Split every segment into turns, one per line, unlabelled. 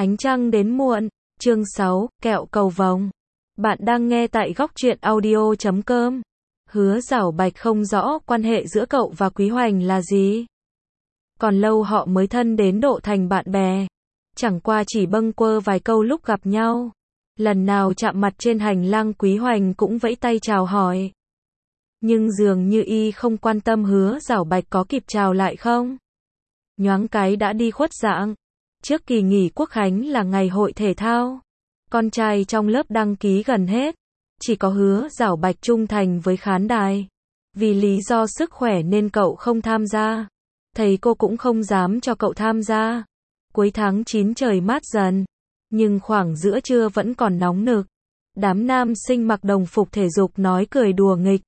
Ánh trăng đến muộn, chương 6, kẹo cầu vồng. Bạn đang nghe tại góc truyện audio.com. Hứa Giảo Bạch không rõ quan hệ giữa cậu và Quý Hoành là gì. Còn lâu họ mới thân đến độ thành bạn bè. Chẳng qua chỉ bâng quơ vài câu lúc gặp nhau. Lần nào chạm mặt trên hành lang Quý Hoành cũng vẫy tay chào hỏi. Nhưng dường như y không quan tâm Hứa Giảo Bạch có kịp chào lại không. Nhoáng cái đã đi khuất dạng. Trước kỳ nghỉ Quốc khánh là ngày hội thể thao. Con trai trong lớp đăng ký gần hết. Chỉ có Hứa Giảo Bạch trung thành với khán đài. Vì lý do sức khỏe nên cậu không tham gia. Thầy cô cũng không dám cho cậu tham gia. Cuối tháng 9 trời mát dần. Nhưng khoảng giữa trưa vẫn còn nóng nực. Đám nam sinh mặc đồng phục thể dục nói cười đùa nghịch.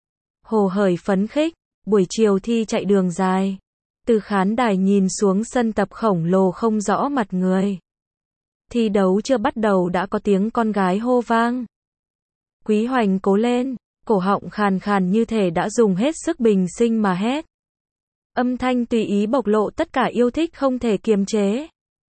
Hồ hởi phấn khích. Buổi chiều thi chạy đường dài. Từ khán đài nhìn xuống sân tập khổng lồ không rõ mặt người. Thi đấu chưa bắt đầu đã có tiếng con gái hô vang. Quý Hoành cố lên, cổ họng khàn khàn như thể đã dùng hết sức bình sinh mà hét. Âm thanh tùy ý bộc lộ tất cả yêu thích không thể kiềm chế.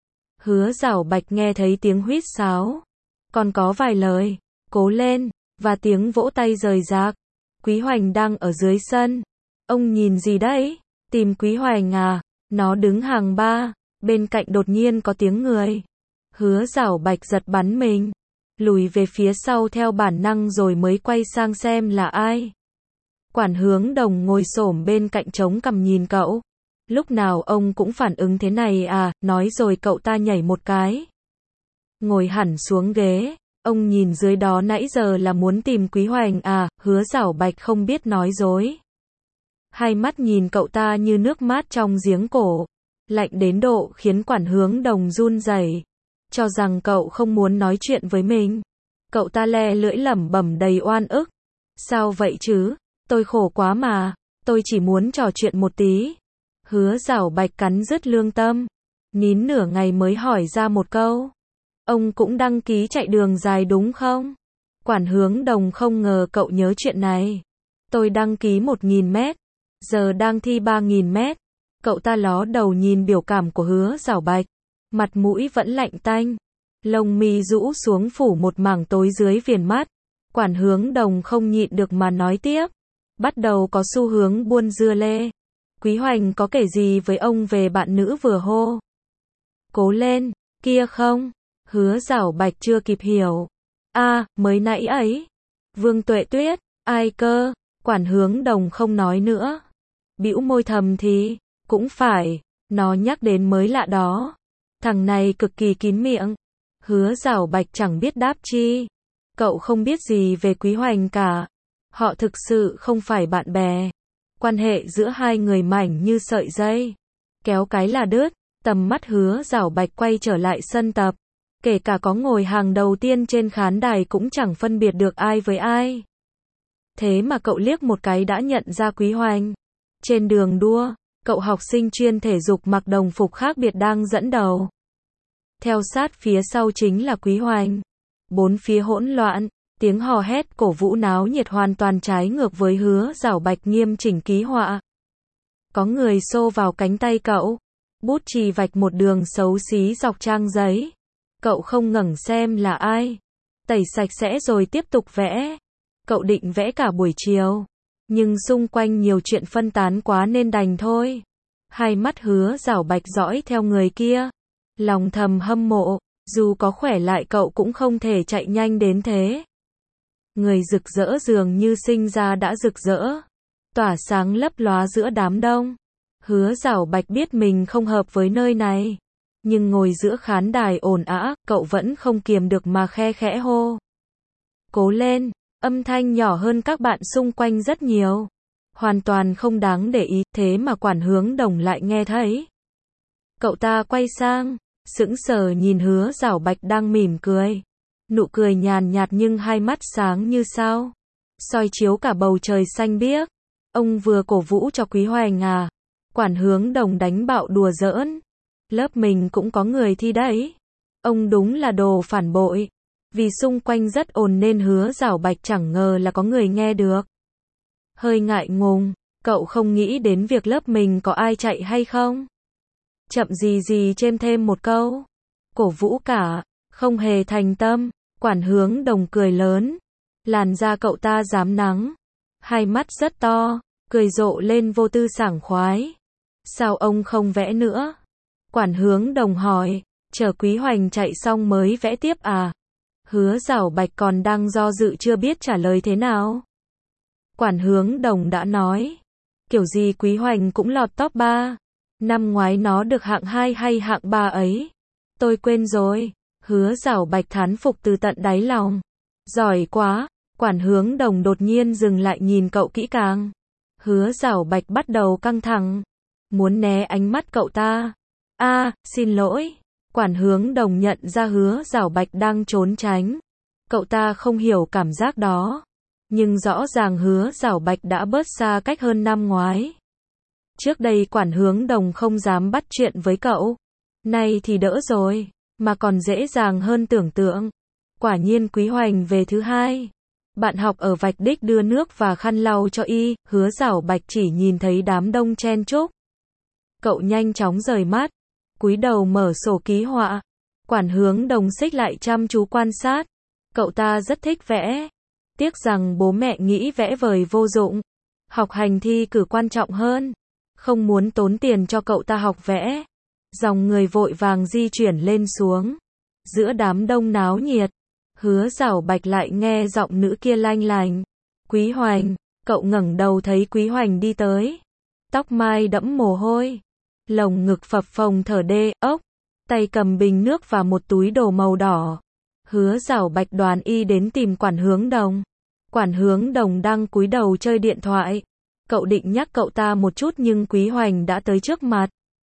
Hứa Giảo Bạch nghe thấy tiếng huýt sáo. Còn có vài lời, cố lên, và tiếng vỗ tay rời rạc. Quý Hoành đang ở dưới sân. Ông nhìn gì đấy? Tìm Quý Hoành à? Nó đứng hàng 3, bên cạnh đột nhiên có tiếng người. Hứa Giảo Bạch giật bắn mình, lùi về phía sau theo bản năng rồi mới quay sang xem là ai. Quản Hướng Đồng ngồi xổm bên cạnh trống cằm nhìn cậu. Lúc nào ông cũng phản ứng thế này à, nói rồi cậu ta nhảy một cái. Ngồi hẳn xuống ghế, ông nhìn dưới đó nãy giờ là muốn tìm Quý Hoành à, Hứa Giảo Bạch không biết nói dối. Hai mắt nhìn cậu ta như nước mát trong giếng cổ, lạnh đến độ khiến Quản Hướng Đồng run rẩy, cho rằng cậu không muốn nói chuyện với mình. Cậu ta le lưỡi lẩm bẩm đầy oan ức. Sao vậy chứ? Tôi khổ quá mà, tôi chỉ muốn trò chuyện một tí. Hứa Giảo Bạch cắn rứt lương tâm, nín nửa ngày mới hỏi ra một câu. Ông cũng đăng ký chạy đường dài đúng không? Quản Hướng Đồng không ngờ cậu nhớ chuyện này. Tôi đăng ký 1.000 mét. Giờ đang thi 3.000 mét. Cậu ta ló đầu nhìn biểu cảm của Hứa Giảo Bạch. Mặt mũi vẫn lạnh tanh. Lông mi rũ xuống phủ một mảng tối dưới viền mắt. Quản Hướng Đồng không nhịn được mà nói tiếp. Bắt đầu có xu hướng buôn dưa lê. Quý Hoành có kể gì với ông về bạn nữ vừa hô? Cố lên, kia không? Hứa Giảo Bạch chưa kịp hiểu. Mới nãy ấy. Vương Tuệ Tuyết, ai cơ? Quản Hướng Đồng không nói nữa. Bĩu môi thầm thì, cũng phải, nó nhắc đến mới lạ đó. Thằng này cực kỳ kín miệng. Hứa Giảo Bạch chẳng biết đáp chi. Cậu không biết gì về Quý Hoành cả. Họ thực sự không phải bạn bè. Quan hệ giữa hai người mảnh như sợi dây. Kéo cái là đứt. Tầm mắt Hứa Giảo Bạch quay trở lại sân tập. Kể cả có ngồi hàng đầu tiên trên khán đài cũng chẳng phân biệt được ai với ai. Thế mà cậu liếc một cái đã nhận ra Quý Hoành. Trên đường đua, cậu học sinh chuyên thể dục mặc đồng phục khác biệt đang dẫn đầu. Theo sát phía sau chính là Quý Hoành. Bốn phía hỗn loạn, tiếng hò hét cổ vũ náo nhiệt hoàn toàn trái ngược với Hứa Giảo Bạch nghiêm chỉnh ký họa. Có người xô vào cánh tay cậu, bút chì vạch một đường xấu xí dọc trang giấy. Cậu không ngẩng xem là ai. Tẩy sạch sẽ rồi tiếp tục vẽ. Cậu định vẽ cả buổi chiều. Nhưng xung quanh nhiều chuyện phân tán quá nên đành thôi. Hai mắt Hứa Giảo Bạch dõi theo người kia. Lòng thầm hâm mộ, dù có khỏe lại cậu cũng không thể chạy nhanh đến thế. Người rực rỡ dường như sinh ra đã rực rỡ. Tỏa sáng lấp lóa giữa đám đông. Hứa Giảo Bạch biết mình không hợp với nơi này. Nhưng ngồi giữa khán đài ồn ào, cậu vẫn không kiềm được mà khe khẽ hô. Cố lên, âm thanh nhỏ hơn các bạn xung quanh rất nhiều. Hoàn toàn không đáng để ý, thế mà Quản Hướng Đồng lại nghe thấy. Cậu ta quay sang, sững sờ nhìn Hứa Giảo Bạch đang mỉm cười. Nụ cười nhàn nhạt nhưng hai mắt sáng như sao. Soi chiếu cả bầu trời xanh biếc. Ông vừa cổ vũ cho Quý Hoành à? Quản Hướng Đồng đánh bạo đùa giỡn. Lớp mình cũng có người thi đấy. Ông đúng là đồ phản bội. Vì xung quanh rất ồn nên Hứa Giảo Bạch chẳng ngờ là có người nghe được. Hơi ngại ngùng, cậu không nghĩ đến việc lớp mình có ai chạy hay không? Chậm gì gì chêm thêm một câu. cổ vũ cả, không hề thành tâm. Quản Hướng Đồng cười lớn. Làn da cậu ta rám nắng, hai mắt rất to, cười rộ lên vô tư sảng khoái. Sao ông không vẽ nữa? Quản Hướng Đồng hỏi, chờ Quý Hoành chạy xong mới vẽ tiếp à? Hứa Giảo Bạch còn đang do dự chưa biết trả lời thế nào. Quản Hướng Đồng đã nói, kiểu gì Quý Hoành cũng lọt top 3. Năm ngoái nó được hạng 2 hay hạng 3 ấy? Tôi quên rồi. Hứa Giảo Bạch thán phục từ tận đáy lòng. Giỏi quá. Quản Hướng Đồng đột nhiên dừng lại nhìn cậu kỹ càng. Hứa Giảo Bạch bắt đầu căng thẳng, muốn né ánh mắt cậu ta. Xin lỗi. Quản Hướng Đồng nhận ra Hứa Giảo Bạch đang trốn tránh. Cậu ta không hiểu cảm giác đó. Nhưng rõ ràng Hứa Giảo Bạch đã bớt xa cách hơn năm ngoái. Trước đây Quản Hướng Đồng không dám bắt chuyện với cậu. Nay thì đỡ rồi, mà còn dễ dàng hơn tưởng tượng. Quả nhiên Quý Hoành về thứ 2. Bạn học ở vạch đích đưa nước và khăn lau cho y. Hứa Giảo Bạch chỉ nhìn thấy đám đông chen chúc. Cậu nhanh chóng rời mắt, cúi đầu mở sổ ký họa. Quản Hướng Đồng xích lại chăm chú quan sát. Cậu ta rất thích vẽ. Tiếc rằng bố mẹ nghĩ vẽ vời vô dụng. Học hành thi cử quan trọng hơn. Không muốn tốn tiền cho cậu ta học vẽ. Dòng người vội vàng di chuyển lên xuống. Giữa đám đông náo nhiệt, Hứa Giảo Bạch lại nghe giọng nữ kia lanh lành. Quý Hoành. Cậu ngẩng đầu thấy Quý Hoành đi tới. Tóc mai đẫm mồ hôi, lồng ngực phập phồng thở đê ốc, tay cầm bình nước và một túi đồ màu đỏ. Hứa Giảo Bạch đoán y đến tìm Quản Hướng Đồng. Quản Hướng Đồng đang cúi đầu chơi điện thoại. Cậu định nhắc cậu ta một chút nhưng Quý Hoành đã tới trước mặt.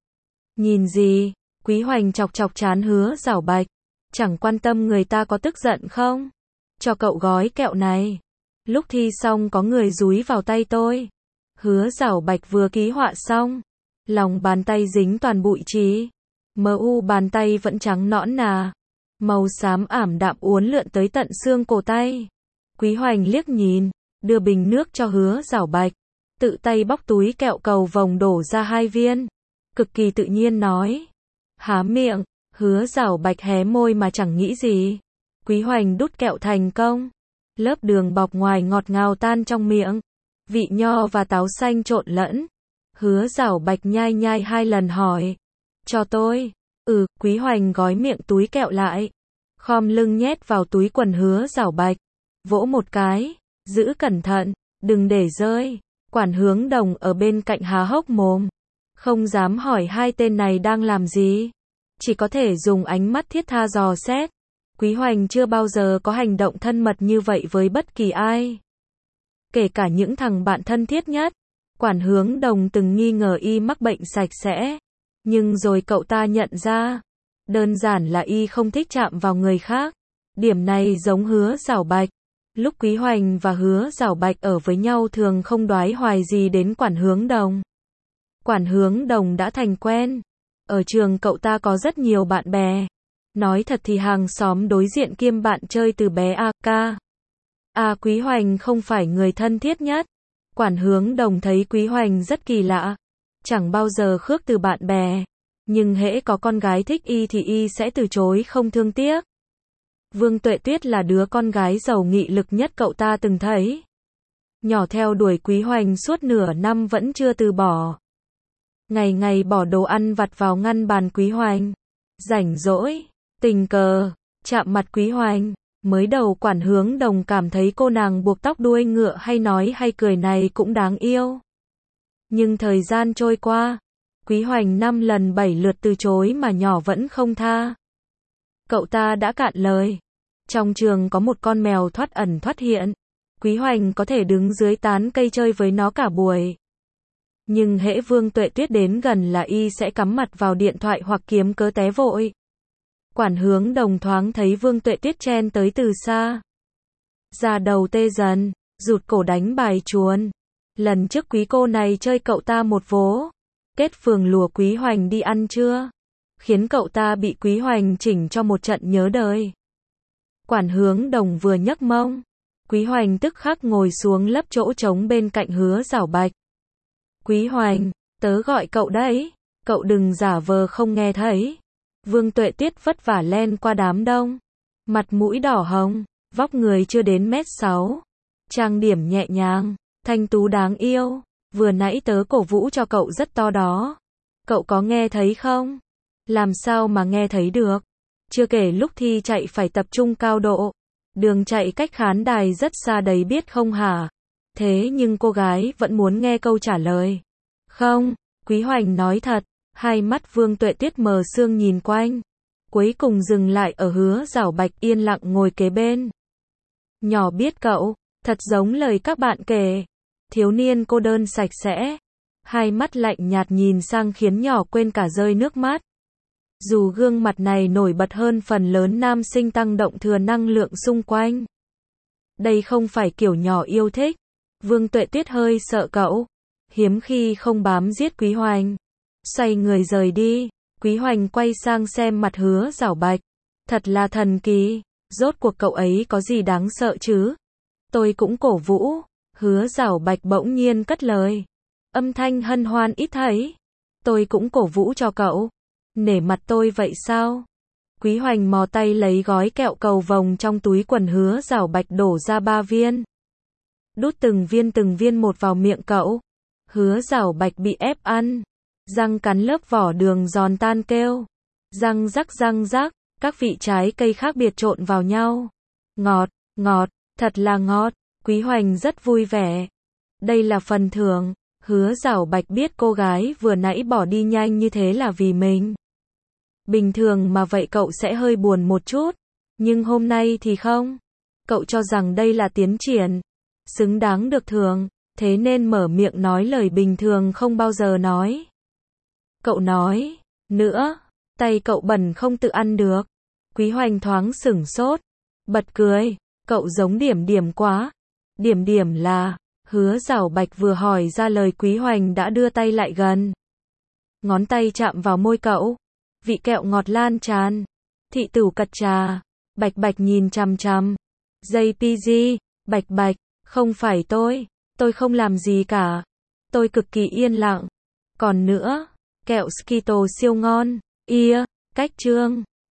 Nhìn gì? Quý Hoành chọc chọc trán Hứa Giảo Bạch. Chẳng quan tâm người ta có tức giận không? Cho cậu gói kẹo này. Lúc thi xong có người dúi vào tay tôi. Hứa Giảo Bạch vừa ký họa xong, lòng bàn tay dính toàn bụi trí. Bàn tay vẫn trắng nõn nà, màu xám ảm đạm uốn lượn tới tận xương cổ tay. Quý Hoành liếc nhìn, đưa bình nước cho Hứa Giảo Bạch, tự tay bóc túi kẹo cầu vồng đổ ra 2 viên, cực kỳ tự nhiên nói. Há miệng. Hứa Giảo Bạch hé môi mà chẳng nghĩ gì. Quý Hoành đút kẹo thành công. Lớp đường bọc ngoài ngọt ngào tan trong miệng. Vị nho và táo xanh trộn lẫn. Hứa Giảo Bạch nhai nhai 2 lần hỏi. Cho tôi. Quý Hoành gói miệng túi kẹo lại. Khom lưng nhét vào túi quần Hứa Giảo Bạch. Vỗ một cái. Giữ cẩn thận, đừng để rơi. Quản Hướng Đồng ở bên cạnh há hốc mồm. Không dám hỏi 2 tên này đang làm gì. Chỉ có thể dùng ánh mắt thiết tha dò xét. Quý Hoành chưa bao giờ có hành động thân mật như vậy với bất kỳ ai. Kể cả những thằng bạn thân thiết nhất. Quản Hướng Đồng từng nghi ngờ y mắc bệnh sạch sẽ. Nhưng rồi cậu ta nhận ra. Đơn giản là y không thích chạm vào người khác. Điểm này giống Hứa Giảo Bạch. Lúc Quý Hoành và Hứa Giảo Bạch ở với nhau thường không đoái hoài gì đến Quản Hướng Đồng. Quản Hướng Đồng đã thành quen. Ở trường cậu ta có rất nhiều bạn bè. Nói thật thì hàng xóm đối diện kiêm bạn chơi từ bé Quý Hoành không phải người thân thiết nhất. Quản Hướng Đồng thấy Quý Hoành rất kỳ lạ. Chẳng bao giờ khước từ bạn bè. Nhưng hễ có con gái thích y thì y sẽ từ chối không thương tiếc. Vương Tuệ Tuyết là đứa con gái giàu nghị lực nhất cậu ta từng thấy. Nhỏ theo đuổi Quý Hoành suốt nửa năm vẫn chưa từ bỏ. Ngày ngày bỏ đồ ăn vặt vào ngăn bàn Quý Hoành. Rảnh rỗi, tình cờ, chạm mặt Quý Hoành. Mới đầu Quản Hướng Đồng cảm thấy cô nàng buộc tóc đuôi ngựa hay nói hay cười này cũng đáng yêu. Nhưng thời gian trôi qua, Quý Hoành 5 lần 7 lượt từ chối mà nhỏ vẫn không tha. Cậu ta đã cạn lời. Trong trường có một con mèo thoát ẩn thoát hiện. Quý Hoành có thể đứng dưới tán cây chơi với nó cả buổi. Nhưng hễ Vương Tuệ Tuyết đến gần là y sẽ cắm mặt vào điện thoại hoặc kiếm cớ té vội. Quản Hướng Đồng thoáng thấy Vương Tuệ Tuyết chen tới từ xa. Da đầu tê dần, rụt cổ đánh bài chuồn. Lần trước quý cô này chơi cậu ta một vố. Kết phường lùa Quý Hoành đi ăn trưa. Khiến cậu ta bị Quý Hoành chỉnh cho một trận nhớ đời. Quản Hướng Đồng vừa nhấc mông. Quý Hoành tức khắc ngồi xuống lấp chỗ trống bên cạnh Hứa Giảo Bạch. Quý Hoành, tớ gọi cậu đấy. Cậu đừng giả vờ không nghe thấy. Vương Tuệ Tiết vất vả len qua đám đông. Mặt mũi đỏ hồng, vóc người chưa đến 1m6. Trang điểm nhẹ nhàng, thanh tú đáng yêu. Vừa nãy tớ cổ vũ cho cậu rất to đó. Cậu có nghe thấy không? Làm sao mà nghe thấy được? Chưa kể lúc thi chạy phải tập trung cao độ. Đường chạy cách khán đài rất xa đấy biết không hả? Thế nhưng cô gái vẫn muốn nghe câu trả lời. Không, Quý Hoành nói thật. Hai mắt Vương Tuệ Tiết mờ sương nhìn quanh. Cuối cùng dừng lại ở Hứa Giảo Bạch yên lặng ngồi kế bên. Nhỏ biết cậu, thật giống lời các bạn kể. Thiếu niên cô đơn sạch sẽ. Hai mắt lạnh nhạt nhìn sang khiến nhỏ quên cả rơi nước mắt. Dù gương mặt này nổi bật hơn phần lớn nam sinh tăng động thừa năng lượng xung quanh. Đây không phải kiểu nhỏ yêu thích. Vương Tuệ Tiết hơi sợ cậu. Hiếm khi không bám giết Quý Hoành. Xoay người rời đi. Quý Hoành quay sang xem mặt Hứa Giảo Bạch. Thật là thần kỳ. Rốt cuộc cậu ấy có gì đáng sợ chứ? Tôi cũng cổ vũ. Hứa Giảo Bạch bỗng nhiên cất lời. Âm thanh hân hoan ít thấy. Tôi cũng cổ vũ cho cậu. Nể mặt tôi vậy sao? Quý Hoành mò tay lấy gói kẹo cầu vồng trong túi quần Hứa Giảo Bạch đổ ra 3 viên. Đút từng viên một vào miệng cậu. Hứa Giảo Bạch bị ép ăn. Răng cắn lớp vỏ đường giòn tan kêu. Răng rắc, các vị trái cây khác biệt trộn vào nhau. Ngọt, ngọt, thật là ngọt. Quý Hoành rất vui vẻ. Đây là phần thưởng. Hứa Giảo Bạch biết cô gái vừa nãy bỏ đi nhanh như thế là vì mình. Bình thường mà vậy cậu sẽ hơi buồn một chút. Nhưng hôm nay thì không. Cậu cho rằng đây là tiến triển. Xứng đáng được thưởng. Thế nên mở miệng nói lời bình thường không bao giờ nói. Cậu nói. Nữa. Tay cậu bẩn không tự ăn được. Quý Hoành thoáng sửng sốt. Bật cười. Cậu giống Điểm Điểm quá. Điểm Điểm là. Hứa Giảo Bạch vừa hỏi ra lời Quý Hoành đã đưa tay lại gần. Ngón tay chạm vào môi cậu. Vị kẹo ngọt lan tràn. Thị tửu cật trà. Bạch Bạch nhìn chằm chằm. JPG. Bạch Bạch. Không phải tôi không làm gì cả. Tôi cực kỳ yên lặng. Còn nữa, kẹo Skittles siêu ngon. Cách chương.